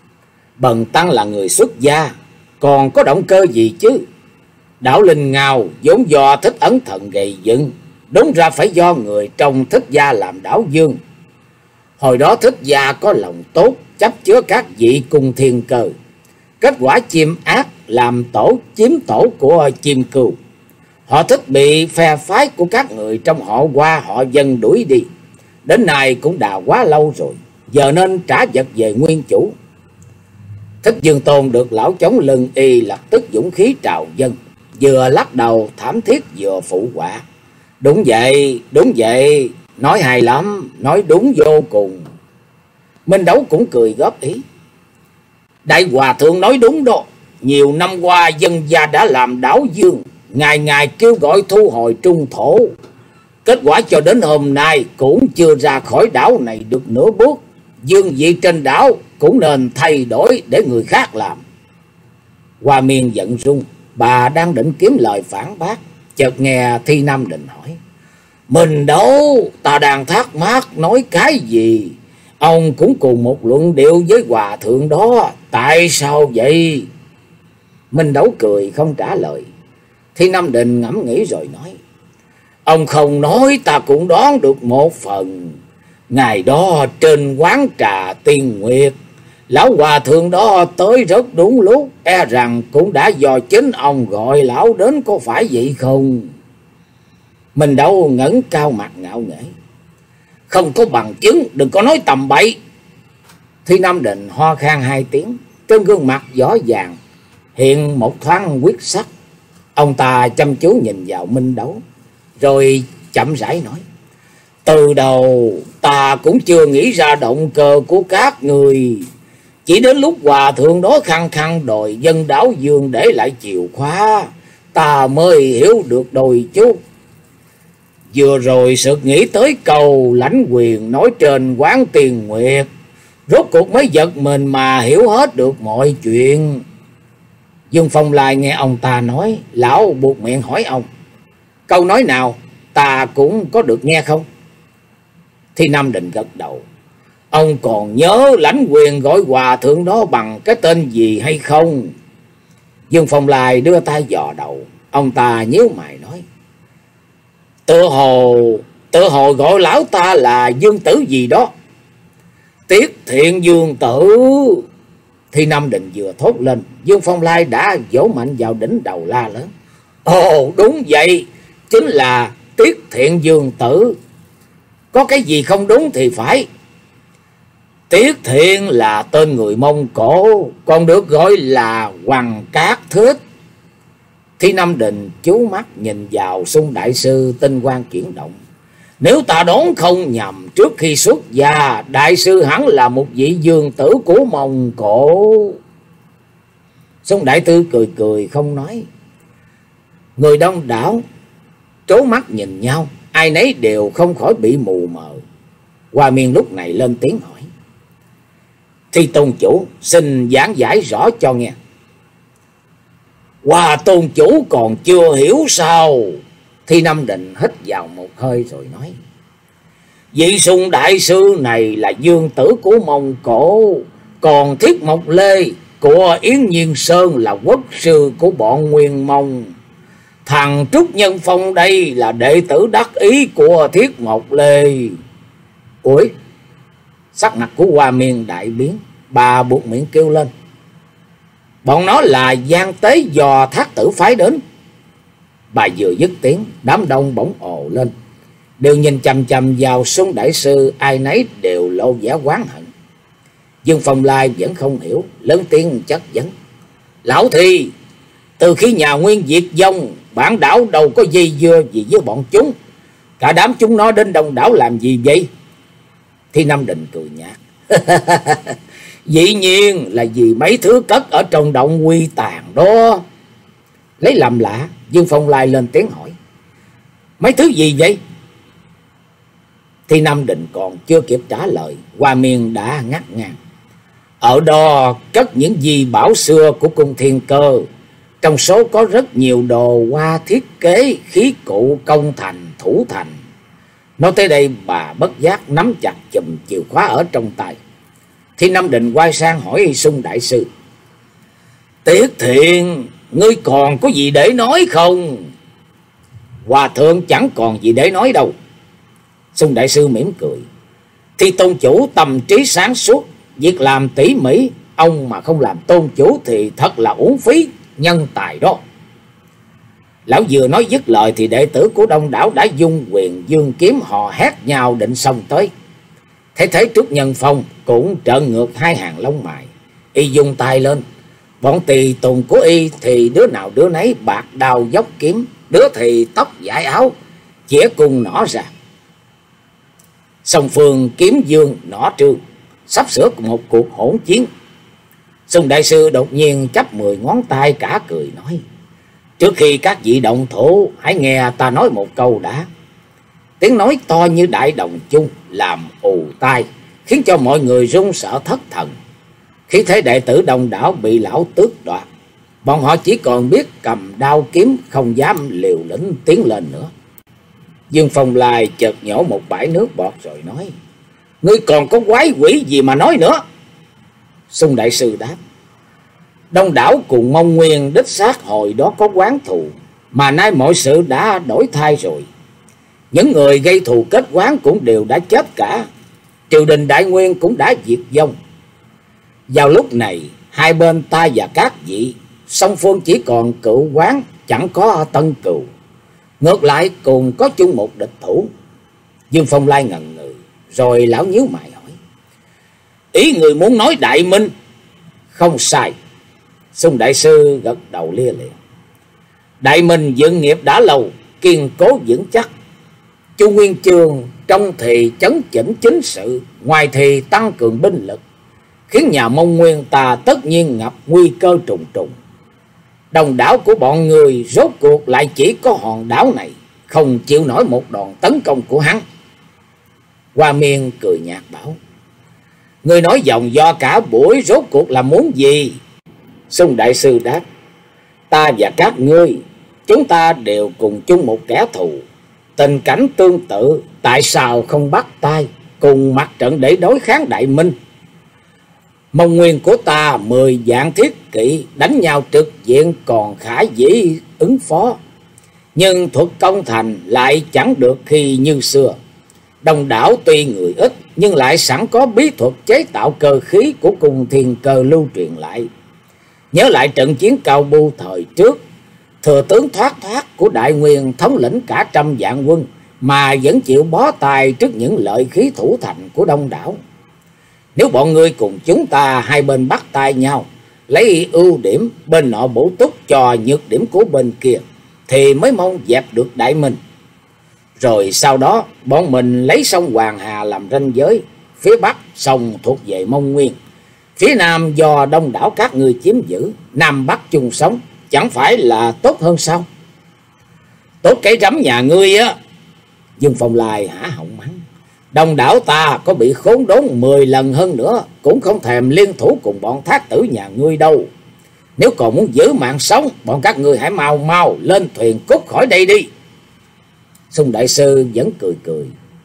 Bần tăng là người xuất gia, còn có động cơ gì chứ? Đảo Linh Ngao vốn do Thích Ấn Thần gầy dựng, đúng ra phải do người trong Thích gia làm đảo Dương. Hồi đó Thích gia có lòng tốt, chấp chứa các vị cùng thiên cơ. Kết quả chim ác làm tổ chiếm tổ của chim cừu. Họ Thích bị phe phái của các người trong họ Hoa họ Dân đuổi đi. Đến nay cũng đã quá lâu rồi, giờ nên trả vật về nguyên chủ. Thích Dương Tôn được lão chống lưng y lập tức dũng khí trào dâng, vừa lắc đầu thảm thiết vừa phụ họa: Đúng vậy, đúng vậy, nói hay lắm, nói đúng vô cùng. Minh Đấu cũng cười góp ý: Đại hòa thượng nói đúng đó. Nhiều năm qua dân gia đã làm đảo Dương, ngày ngày kêu gọi thu hồi trung thổ. Kết quả cho đến hôm nay cũng chưa ra khỏi đảo này được nửa bước. Dương vị trên đảo cũng nên thay đổi để người khác làm. Hoa Miên giận rung, bà đang định kiếm lời phản bác, chợt nghe Thi Nam Định hỏi: Mình đâu, ta đang thắc mắc nói cái gì? Ông cũng cùng một luận điệu với hòa thượng đó, tại sao vậy? Minh Đấu cười không trả lời. Thi Nam Định ngẫm nghĩ rồi nói: Ông không nói ta cũng đoán được một phần. Ngày đó trên quán trà Tiên Nguyệt, lão hòa thượng đó tới rất đúng lúc, e rằng cũng đã do chính ông gọi lão đến, có phải vậy không? Mình đâu ngẩng cao mặt ngạo nghễ: Không có bằng chứng, đừng có nói tầm bậy. Thi Nam Định ho khan hai tiếng, trên gương mặt rõ ràng hiện một thoáng quyết sắc. Ông ta chăm chú nhìn vào Minh Đấu, rồi chậm rãi nói: Từ đầu ta cũng chưa nghĩ ra động cơ của các người. Chỉ đến lúc hòa thượng đó khăng khăng đòi dân đảo Dương để lại chìa khóa, ta mới hiểu được đôi chút. Vừa rồi sực nghĩ tới câu lãnh quyền nói trên quán Tiền Nguyệt, rốt cuộc mới giật mình mà hiểu hết được mọi chuyện. Dương Phong Lai nghe ông ta nói, lão buộc miệng hỏi ông: Câu nói nào, ta cũng có được nghe không? Thi Nam Định gật đầu: Ông còn nhớ lãnh quyền gọi hòa thượng đó bằng cái tên gì hay không? Dương Phong Lai đưa tay dò đầu, ông ta nhíu mày nói: Tự hồ, tự hồ gọi lão ta là Dương Tử gì đó. Tiết Thiện Dương Tử. Thi Nam Định vừa thốt lên, Dương Phong Lai đã vỗ mạnh vào đỉnh đầu la lớn: Ồ đúng vậy, chính là Tiết Thiện Dương Tử. Có cái gì không đúng thì phải. Tiết Thiện là tên người Mông Cổ, còn được gọi là Hoàng Cát Thích. Thi Nam Định chú mắt nhìn vào Sung đại sư, tinh quang chuyển động. Nếu ta đoán không nhầm, trước khi xuất gia, đại sư hẳn là một vị dương tử của Mông Cổ. Sung đại sư cười cười không nói. Người đông đảo trố mắt nhìn nhau, ai nấy đều không khỏi bị mù mờ. Hoa Miên lúc này lên tiếng hỏi: Thi tôn chủ, xin giảng giải rõ cho nghe. Hoa tôn chủ còn chưa hiểu sao? Thi Nam Định hít vào một hơi rồi nói: Vị Sùng đại sư này là dương tử của Mông Cổ, còn Thiết Mộc Lê của Yến Nhiên Sơn là quốc sư của bọn Nguyên Mông. Thằng Trúc Nhân Phong đây là đệ tử đắc ý của Thiết Mộc Lê. Ủi, sắc mặt của Hoa Miên đại biến, bà buộc miệng kêu lên. Bọn nó là gian tế do Thác Tử phái đến. Bà vừa dứt tiếng, đám đông bỗng ồ lên, đều nhìn chằm chằm vào Sung đại sư, ai nấy đều lộ vẻ oán hận. Dương Phong Lai vẫn không hiểu, lớn tiếng chất vấn. Lão Thi, từ khi nhà Nguyên diệt vong, bản đảo đâu có dây dưa gì với bọn chúng. Cả đám chúng nó đến Đông đảo làm gì vậy? Thi Nam Định cười nhạt. Dĩ nhiên là vì mấy thứ cất ở trong động quy tàn đó. Lấy làm lạ, Dương Phong Lai lên tiếng hỏi. Mấy thứ gì vậy? Thi Nam Định còn chưa kịp trả lời, Hoa Miên đã ngắt ngang. Ở đó cất những gì bảo xưa của cung Thiên Cơ. Trong số có rất nhiều đồ hoa thiết kế, khí cụ, công thành, thủ thành. Nói tới đây bà bất giác nắm chặt chùm chìa khóa ở trong tay. Thi Nam Định quay sang hỏi Sung đại sư. Tiết Thiện, ngươi còn có gì để nói không? Hòa thượng chẳng còn gì để nói đâu. Sung đại sư mỉm cười. Thi tôn chủ tâm trí sáng suốt, việc làm tỉ mỉ, ông mà không làm tôn chủ thì thật là uổng phí nhân tài đó. Lão vừa nói dứt lời thì đệ tử của Đông đảo đã dung quyền dương kiếm hò hét nhau định xông tới. Thấy thế Trúc Nhân Phong cũng trợn ngược hai hàng lông mày, y dùng tay lên. Bọn tỳ tùng của y thì đứa nào đứa nấy bạc đao dốc kiếm, đứa thì tóc dải áo, chĩa cung nỏ ra. Song phương kiếm dương nỏ trương, sắp sửa một cuộc hỗn chiến. Sung đại sư đột nhiên chắp mười ngón tay cả cười nói. Trước khi các vị động thủ, hãy nghe ta nói một câu đã. Tiếng nói to như đại đồng chung, làm ù tai, khiến cho mọi người run sợ thất thần. Khi thấy đệ tử Đông đảo bị lão tước đoạt, bọn họ chỉ còn biết cầm đao kiếm, không dám liều lĩnh tiến lên nữa. Dương Phong Lai chợt nhổ một bãi nước bọt rồi nói. Ngươi còn có quái quỷ gì mà nói nữa? Sung đại sư đáp. Đông đảo cùng Mông Nguyên đích xác hồi đó có oán thù, mà nay mọi sự đã đổi thay rồi. Những người gây thù kết oán cũng đều đã chết cả. Triều đình Đại Nguyên cũng đã diệt vong. Vào lúc này, hai bên ta và các vị, song phương chỉ còn cựu oán, chẳng có tân cừu. Ngược lại cùng có chung một địch thủ. Dương Phong Lai ngần ngừ, rồi lão nhíu mày hỏi. Ý người muốn nói Đại Minh? Không sai. Sung đại sư gật đầu lia lịa. Đại Minh dựng nghiệp đã lâu, kiên cố vững chắc. Chu Nguyên Chương trong thì chấn chỉnh chính sự, ngoài thì tăng cường binh lực, khiến nhà Mông Nguyên ta tất nhiên ngập nguy cơ trùng trùng. Đồng đảo của bọn người rốt cuộc lại chỉ có hòn đảo này, không chịu nổi một đòn tấn công của hắn. Hoa Miên cười nhạt bảo. Người nói dòng do cả buổi rốt cuộc là muốn gì? Sung đại sư đáp. Ta và các ngươi, chúng ta đều cùng chung một kẻ thù. Tình cảnh tương tự, tại sao không bắt tay cùng mặt trận để đối kháng Đại Minh? Mông Nguyên của ta mười vạn thiết kỵ đánh nhau trực diện còn khả dĩ ứng phó, nhưng thuật công thành lại chẳng được khi như xưa. Đông đảo tuy người ít nhưng lại sẵn có bí thuật chế tạo cơ khí của cung Thiên Cơ lưu truyền lại. Nhớ lại trận chiến Cao Bu thời trước, thừa tướng thoát thoát của Đại Nguyên thống lĩnh cả trăm vạn quân mà vẫn chịu bó tay trước những lợi khí thủ thành của Đông đảo. Nếu bọn ngươi cùng chúng ta hai bên bắt tay nhau, lấy ưu điểm bên nọ bổ túc cho nhược điểm của bên kia, thì mới mong dẹp được Đại Minh. Rồi sau đó bọn mình lấy sông Hoàng Hà làm ranh giới, phía bắc sông thuộc về Mông Nguyên, phía nam do Đông đảo các ngươi chiếm giữ, nam bắc chung sống, chẳng phải là tốt hơn sao? Tốt cái rắm nhà ngươi á. Dương Phong Lai hả họng mắng. Đông đảo ta có bị khốn đốn mười lần hơn nữa, cũng không thèm liên thủ cùng bọn Thác Tử nhà ngươi đâu. Nếu còn muốn giữ mạng sống, bọn các ngươi hãy mau mau lên thuyền cút khỏi đây đi. Sung đại sư vẫn cười cười.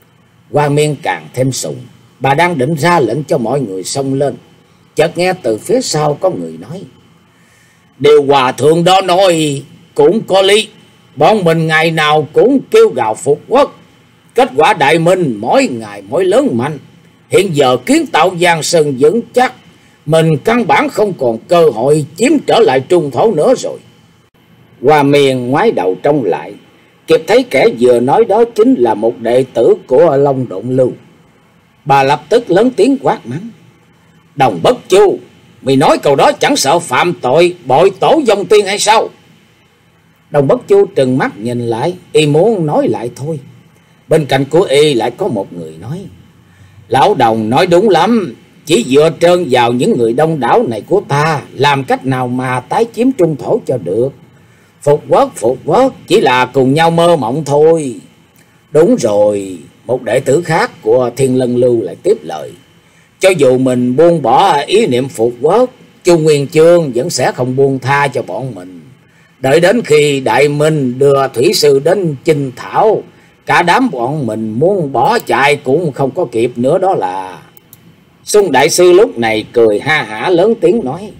Hoa Miên càng thêm sùng. Bà đang định ra lệnh cho mọi người xông lên, chợt nghe từ phía sau có người nói: "Điều hòa thượng đó nói cũng có lý. Bọn mình ngày nào cũng kêu gào phục quốc, kết quả đại minh mỗi ngày mỗi lớn mạnh. Hiện giờ kiến tạo Giang Sơn vững chắc, mình căn bản không còn cơ hội chiếm trở lại trung thổ nữa rồi." Hoa Miên ngoái đầu trông lại, kịp thấy kẻ vừa nói đó chính là một đệ tử của Long Độn Lưu. Bà lập tức lớn tiếng quát mắng: "Đồng Bất Chu, mày nói câu đó chẳng sợ phạm tội bội tổ vong tiên hay sao?" Đồng Bất Chu trừng mắt nhìn lại, y muốn nói lại thôi. Bên cạnh của y lại có một người nói: "Lão Đồng nói đúng lắm, chỉ dựa trơn vào những người đông đảo này của ta, làm cách nào mà tái chiếm trung thổ cho được. Phục quốc, phục quốc chỉ là cùng nhau mơ mộng thôi." "Đúng rồi," một đệ tử khác của Thiên Lân Lưu lại tiếp lời: "Cho dù mình buông bỏ ý niệm phục quốc, Chu Nguyên Chương vẫn sẽ không buông tha cho bọn mình. Đợi đến khi Đại Minh đưa thủy sư đến Chinh Thảo, cả đám bọn mình muốn bỏ chạy cũng không có kịp nữa đó là." Xung đại sư lúc này cười ha hả lớn tiếng nói: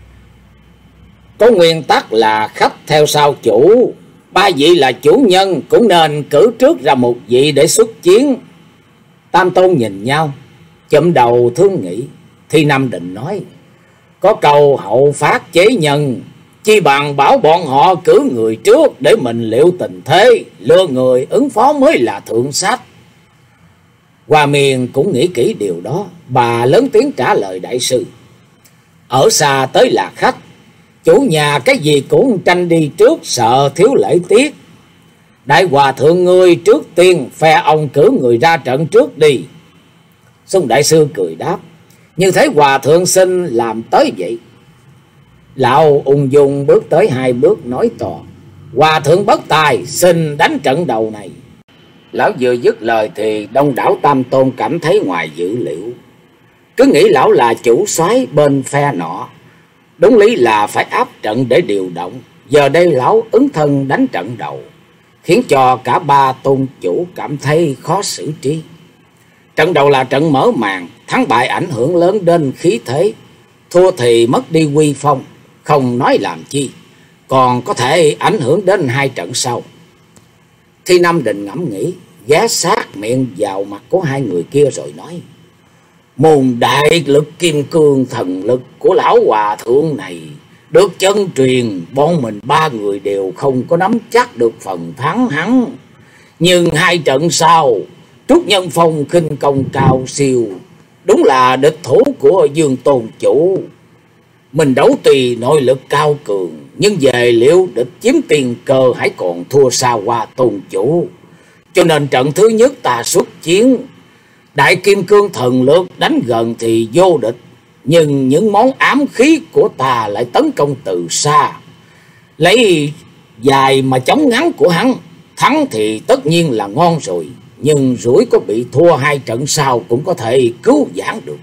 "Có nguyên tắc là khách theo sau chủ, ba vị là chủ nhân cũng nên cử trước ra một vị để xuất chiến." Tam tôn nhìn nhau, chụm đầu thương nghĩ. Thi Nam Định nói: "Có câu hậu phát chế nhân, chi bằng bảo bọn họ cử người trước để mình liệu tình thế, lừa người ứng phó mới là thượng sách." Hoa Miên cũng nghĩ kỹ điều đó, bà lớn tiếng trả lời đại sư: "Ở xa tới là khách, chủ nhà cái gì cũng tranh đi trước, sợ thiếu lễ tiết. Đại hòa thượng ngươi trước tiên phe ông cử người ra trận trước đi." Xung đại sư cười đáp: "Như thế hòa thượng xin làm tới vậy." Lão ung dung bước tới hai bước nói to: "Hòa thượng bất tài, xin đánh trận đầu này." Lão vừa dứt lời thì đông đảo tam tôn cảm thấy ngoài dữ liệu, cứ nghĩ lão là chủ soái bên phe nọ, đúng lý là phải áp trận để điều động. Giờ đây lão ứng thân đánh trận đầu, khiến cho cả ba tôn chủ cảm thấy khó xử trí. Trận đầu là trận mở màn, thắng bại ảnh hưởng lớn đến khí thế, thua thì mất đi uy phong, không nói làm chi, còn có thể ảnh hưởng đến hai trận sau. Thi Nam Định ngẫm nghĩ, ghé sát miệng vào mặt của hai người kia rồi nói: "Môn đại lực kim cương thần lực của lão hòa thượng này được chân truyền, bọn mình ba người đều không có nắm chắc được phần thắng hắn. Nhưng hai trận sau, Trúc Nhân Phong khinh công cao siêu, đúng là địch thủ của Dương Tôn chủ. Mình đấu tùy nội lực cao cường, nhưng về liệu địch chiếm tiền cơ hãy còn thua xa Hoa Tôn chủ. Cho nên trận thứ nhất ta xuất chiến, đại kim cương thần lực đánh gần thì vô địch, nhưng những món ám khí của ta lại tấn công từ xa, lấy dài mà chống ngắn của hắn. Thắng thì tất nhiên là ngon rồi, nhưng rủi có bị thua hai trận sau cũng có thể cứu vãn được."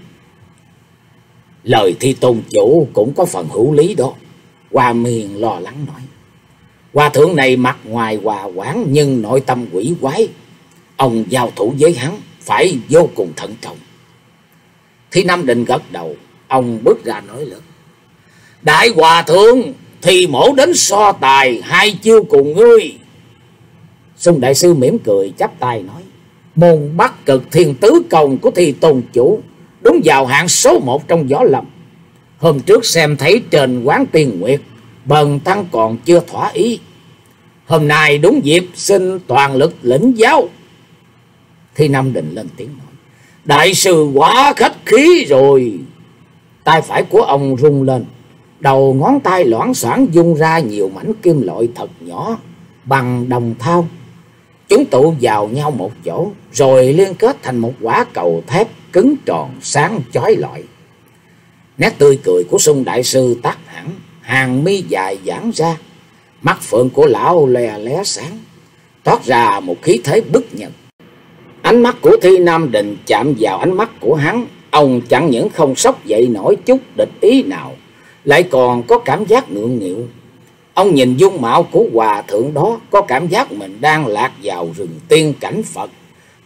Lời Thi Tôn chủ cũng có phần hữu lý đó. Hoa Miên lo lắng nói: "Hòa thượng này mặt ngoài hòa quản nhưng nội tâm quỷ quái, ông giao thủ với hắn phải vô cùng thận trọng." Thi Nam Định gật đầu, ông bước ra nói lớn: "Đại hòa thượng, thì mổ đến so tài hai chiêu cùng ngươi." Xung đại sư mỉm cười chắp tay nói: "Môn Bắc Cực Thiên Tứ Công của Thi Tôn chủ đúng vào hạng số một trong võ lâm. Hôm trước xem thấy trên quán Tiên Nguyệt, bần tăng còn chưa thỏa ý. Hôm nay đúng dịp xin toàn lực lĩnh giáo." Thi Nam Định lên tiếng nói: "Đại sư quá khách khí rồi." Tay phải của ông rung lên, đầu ngón tay loảng xoảng dung ra nhiều mảnh kim loại thật nhỏ bằng đồng thau. Chúng tụ vào nhau một chỗ, rồi liên kết thành một quả cầu thép cứng tròn sáng chói lọi. Nét tươi cười của Xung đại sư tắt hẳn, hàng mi dài giãn ra, mắt phượng của lão lè lé sáng, toát ra một khí thế bức nhân. Ánh mắt của Thi Nam Định chạm vào ánh mắt của hắn, ông chẳng những không sốc dậy nổi chút địch ý nào, lại còn có cảm giác ngượng nghịu. Ông nhìn dung mạo của hòa thượng đó, có cảm giác mình đang lạc vào rừng tiên cảnh Phật,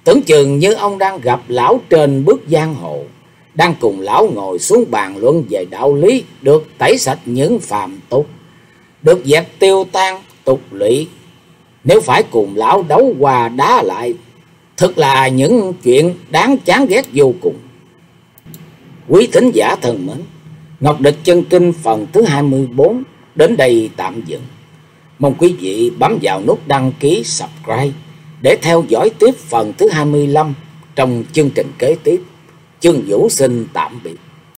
Tưởng chừng như ông đang gặp lão trên bước giang hồ, đang cùng lão ngồi xuống bàn luận về đạo lý, được tẩy sạch những phàm tục, được dẹp tiêu tan tục lụy. Nếu phải cùng lão đấu qua đá lại, thật là những chuyện đáng chán ghét vô cùng. Quý thính giả thân mến, Ngọc Địch Chân Kinh phần thứ hai mươi bốn đến đây tạm dừng. Mong quý vị bấm vào nút đăng ký subscribe để theo dõi tiếp phần thứ hai mươi lăm trong chương trình kế tiếp. Chương Vũ xin tạm biệt.